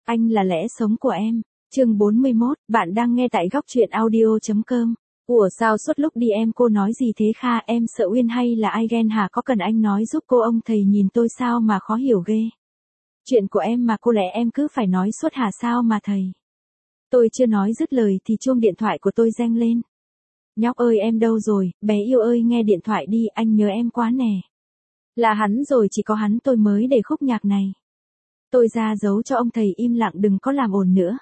Anh là lẽ sống của em. Chương 41, bạn đang nghe tại góc truyện audio.com. Ủa sao suốt lúc đi em cô nói gì thế Kha, em sợ Uyên hay là ai ghen hả, có cần anh nói giúp cô, ông thầy nhìn tôi sao mà khó hiểu ghê. Chuyện của em mà cô lẽ em cứ phải nói suốt hả, sao mà thầy. Tôi chưa nói dứt lời thì chuông điện thoại của tôi reng lên. Nhóc ơi em đâu rồi, bé yêu ơi nghe điện thoại đi, anh nhớ em quá nè. Là hắn rồi, chỉ có hắn tôi mới để khúc nhạc này. Tôi ra dấu cho ông thầy im lặng đừng có làm ồn nữa.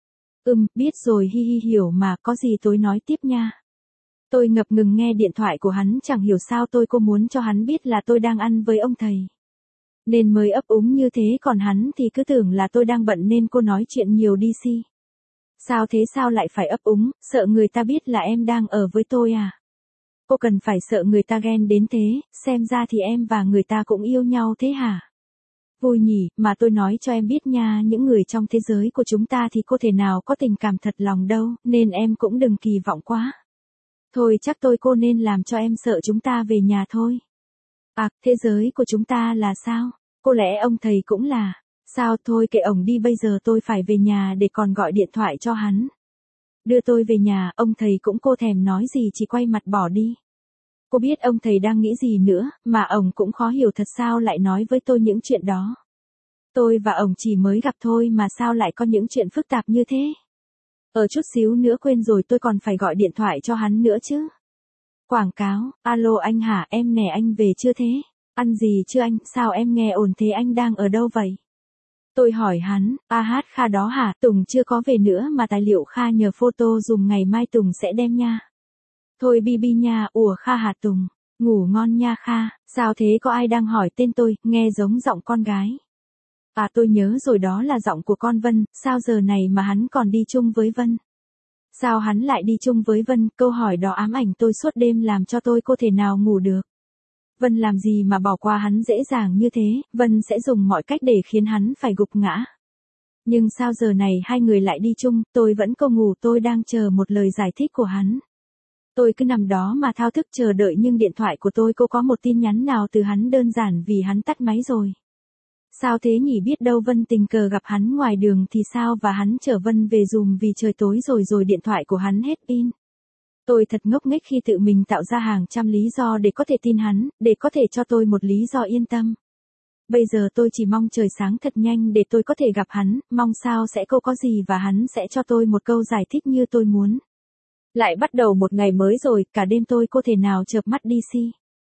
Biết rồi, hi hi, hiểu mà, có gì tối nói tiếp nha. Tôi ngập ngừng nghe điện thoại của hắn, chẳng hiểu sao cô muốn cho hắn biết là tôi đang ăn với ông thầy. Nên mới ấp úng như thế, còn hắn thì cứ tưởng là tôi đang bận nên cô nói chuyện nhiều đi si. Sao thế, sao lại phải ấp úng, sợ người ta biết là em đang ở với tôi à? Cô cần phải sợ người ta ghen đến thế, xem ra thì em và người ta cũng yêu nhau thế hả? Vui nhỉ, mà tôi nói cho em biết nha, những người trong thế giới của chúng ta thì cô thể nào có tình cảm thật lòng đâu, nên em cũng đừng kỳ vọng quá. Thôi chắc cô nên làm cho em sợ chúng ta về nhà thôi. À, thế giới của chúng ta là sao? Có lẽ ông thầy cũng là. Sao, thôi kệ ổng đi, bây giờ tôi phải về nhà để còn gọi điện thoại cho hắn. Đưa tôi về nhà, ông thầy cũng cô thèm nói gì, chỉ quay mặt bỏ đi. Cô biết ông thầy đang nghĩ gì nữa, mà ổng cũng khó hiểu thật sao lại nói với tôi những chuyện đó. Tôi và ổng chỉ mới gặp thôi mà sao lại có những chuyện phức tạp như thế. Ở chút xíu nữa quên rồi, tôi còn phải gọi điện thoại cho hắn nữa chứ. Quảng cáo, alo anh hả, em nè, anh về chưa thế? Ăn gì chưa anh, sao em nghe ồn thế, anh đang ở đâu vậy? Tôi hỏi hắn, Kha đó hả, Tùng chưa có về nữa mà tài liệu Kha nhờ photo dùm, ngày mai Tùng sẽ đem nha. Thôi Bibi nha, ủa Kha hả Tùng, ngủ ngon nha Kha, sao thế, có ai đang hỏi tên tôi, nghe giống giọng con gái. À tôi nhớ rồi, đó là giọng của con Vân, sao giờ này mà hắn còn đi chung với Vân? Sao hắn lại đi chung với Vân, câu hỏi đó ám ảnh tôi suốt đêm làm cho tôi cô thể nào ngủ được. Vân làm gì mà bỏ qua hắn dễ dàng như thế, Vân sẽ dùng mọi cách để khiến hắn phải gục ngã. Nhưng sao giờ này hai người lại đi chung, tôi vẫn cô ngủ, tôi đang chờ một lời giải thích của hắn. Tôi cứ nằm đó mà thao thức chờ đợi, nhưng điện thoại của tôi cô có một tin nhắn nào từ hắn, đơn giản vì hắn tắt máy rồi. Sao thế nhỉ, biết đâu Vân tình cờ gặp hắn ngoài đường thì sao, và hắn chở Vân về dùm vì trời tối rồi điện thoại của hắn hết pin. Tôi thật ngốc nghếch khi tự mình tạo ra hàng trăm lý do để có thể tin hắn, để có thể cho tôi một lý do yên tâm. Bây giờ tôi chỉ mong trời sáng thật nhanh để tôi có thể gặp hắn, mong sao sẽ có gì và hắn sẽ cho tôi một câu giải thích như tôi muốn. Lại bắt đầu một ngày mới rồi, cả đêm tôi cô thể nào chợp mắt đi si.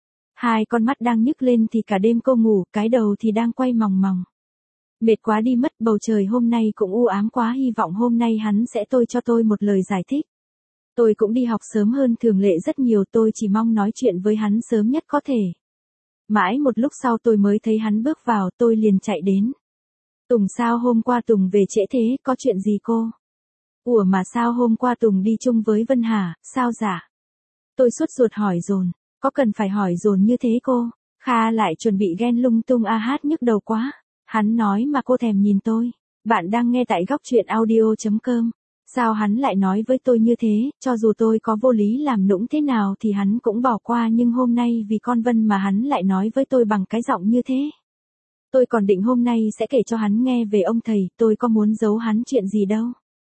Hai con mắt đang nhức lên thì cả đêm cô ngủ, cái đầu thì đang quay mòng mòng. Mệt quá đi mất, bầu trời hôm nay cũng u ám quá, hy vọng hôm nay hắn sẽ cho tôi một lời giải thích. Tôi cũng đi học sớm hơn thường lệ rất nhiều, tôi chỉ mong nói chuyện với hắn sớm nhất có thể. Mãi một lúc sau tôi mới thấy hắn bước vào, tôi liền chạy đến. Tùng sao hôm qua Tùng về trễ thế, có chuyện gì cô? Ủa mà sao hôm qua Tùng đi chung với Vân hả, sao dạ? Tôi sốt ruột hỏi dồn, có cần phải hỏi dồn như thế cô? Kha lại chuẩn bị ghen lung tung, nhức đầu quá. Hắn nói mà cô thèm nhìn tôi. Bạn đang nghe tại góc truyện audio.com. Sao hắn lại nói với tôi như thế, cho dù tôi có vô lý làm nũng thế nào thì hắn cũng bỏ qua, nhưng hôm nay vì con Vân mà hắn lại nói với tôi bằng cái giọng như thế. Tôi còn định hôm nay sẽ kể cho hắn nghe về ông thầy, tôi có muốn giấu hắn chuyện gì đâu.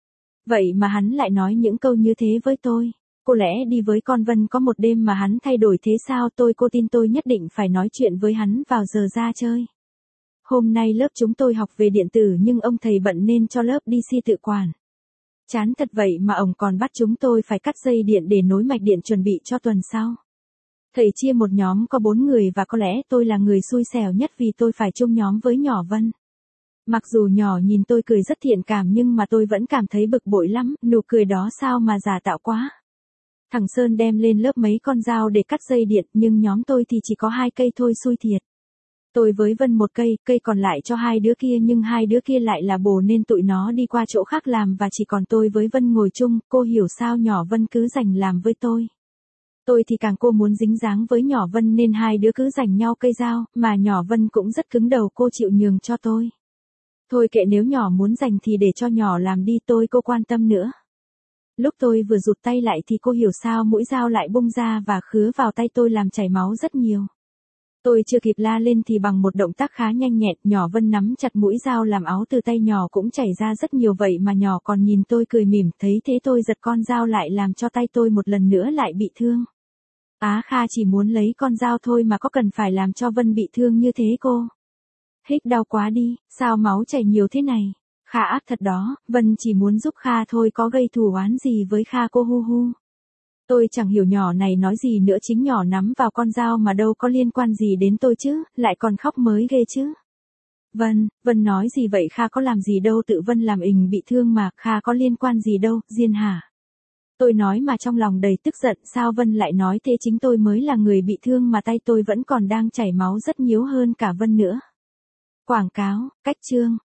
Vậy mà hắn lại nói những câu như thế với tôi. Có lẽ đi với con Vân có một đêm mà hắn thay đổi thế sao, cô tin tôi nhất định phải nói chuyện với hắn vào giờ ra chơi. Hôm nay lớp chúng tôi học về điện tử nhưng ông thầy bận nên cho lớp đi si tự quản. Chán thật vậy mà ổng còn bắt chúng tôi phải cắt dây điện để nối mạch điện chuẩn bị cho tuần sau. Thầy chia một nhóm có 4 người và có lẽ tôi là người xui xẻo nhất vì tôi phải chung nhóm với nhỏ Vân. Mặc dù nhỏ nhìn tôi cười rất thiện cảm nhưng mà tôi vẫn cảm thấy bực bội lắm, nụ cười đó sao mà giả tạo quá. Thằng Sơn đem lên lớp mấy con dao để cắt dây điện nhưng nhóm tôi thì chỉ có 2 cây thôi, xui thiệt. Tôi với Vân một cây, cây còn lại cho 2 đứa kia nhưng 2 đứa kia lại là bồ nên tụi nó đi qua chỗ khác làm và chỉ còn tôi với Vân ngồi chung, cô hiểu sao nhỏ Vân cứ giành làm với tôi. Tôi thì càng cô muốn dính dáng với nhỏ Vân nên 2 đứa cứ giành nhau cây dao, mà nhỏ Vân cũng rất cứng đầu, cô chịu nhường cho tôi. Thôi kệ, nếu nhỏ muốn giành thì để cho nhỏ làm đi, cô quan tâm nữa. Lúc tôi vừa rụt tay lại thì cô hiểu sao mũi dao lại bung ra và khứa vào tay tôi làm chảy máu rất nhiều. Tôi chưa kịp la lên thì bằng một động tác khá nhanh nhẹn, nhỏ Vân nắm chặt mũi dao làm áo từ tay nhỏ cũng chảy ra rất nhiều, vậy mà nhỏ còn nhìn tôi cười mỉm, thấy thế tôi giật con dao lại làm cho tay tôi một lần nữa lại bị thương. Á Kha chỉ muốn lấy con dao thôi mà có cần phải làm cho Vân bị thương như thế cô? Hích đau quá đi, sao máu chảy nhiều thế này? Kha ác thật đó, Vân chỉ muốn giúp Kha thôi, có gây thù oán gì với Kha cô hu hu. Tôi chẳng hiểu nhỏ này nói gì nữa, chính nhỏ nắm vào con dao mà đâu có liên quan gì đến tôi chứ, lại còn khóc mới ghê chứ. Vân nói gì vậy, Kha có làm gì đâu, tự Vân làm ình bị thương mà, Kha có liên quan gì đâu, Diên hả? Tôi nói mà trong lòng đầy tức giận, sao Vân lại nói thế, chính tôi mới là người bị thương mà tay tôi vẫn còn đang chảy máu rất nhiều hơn cả Vân nữa. Quảng cáo, cách chương.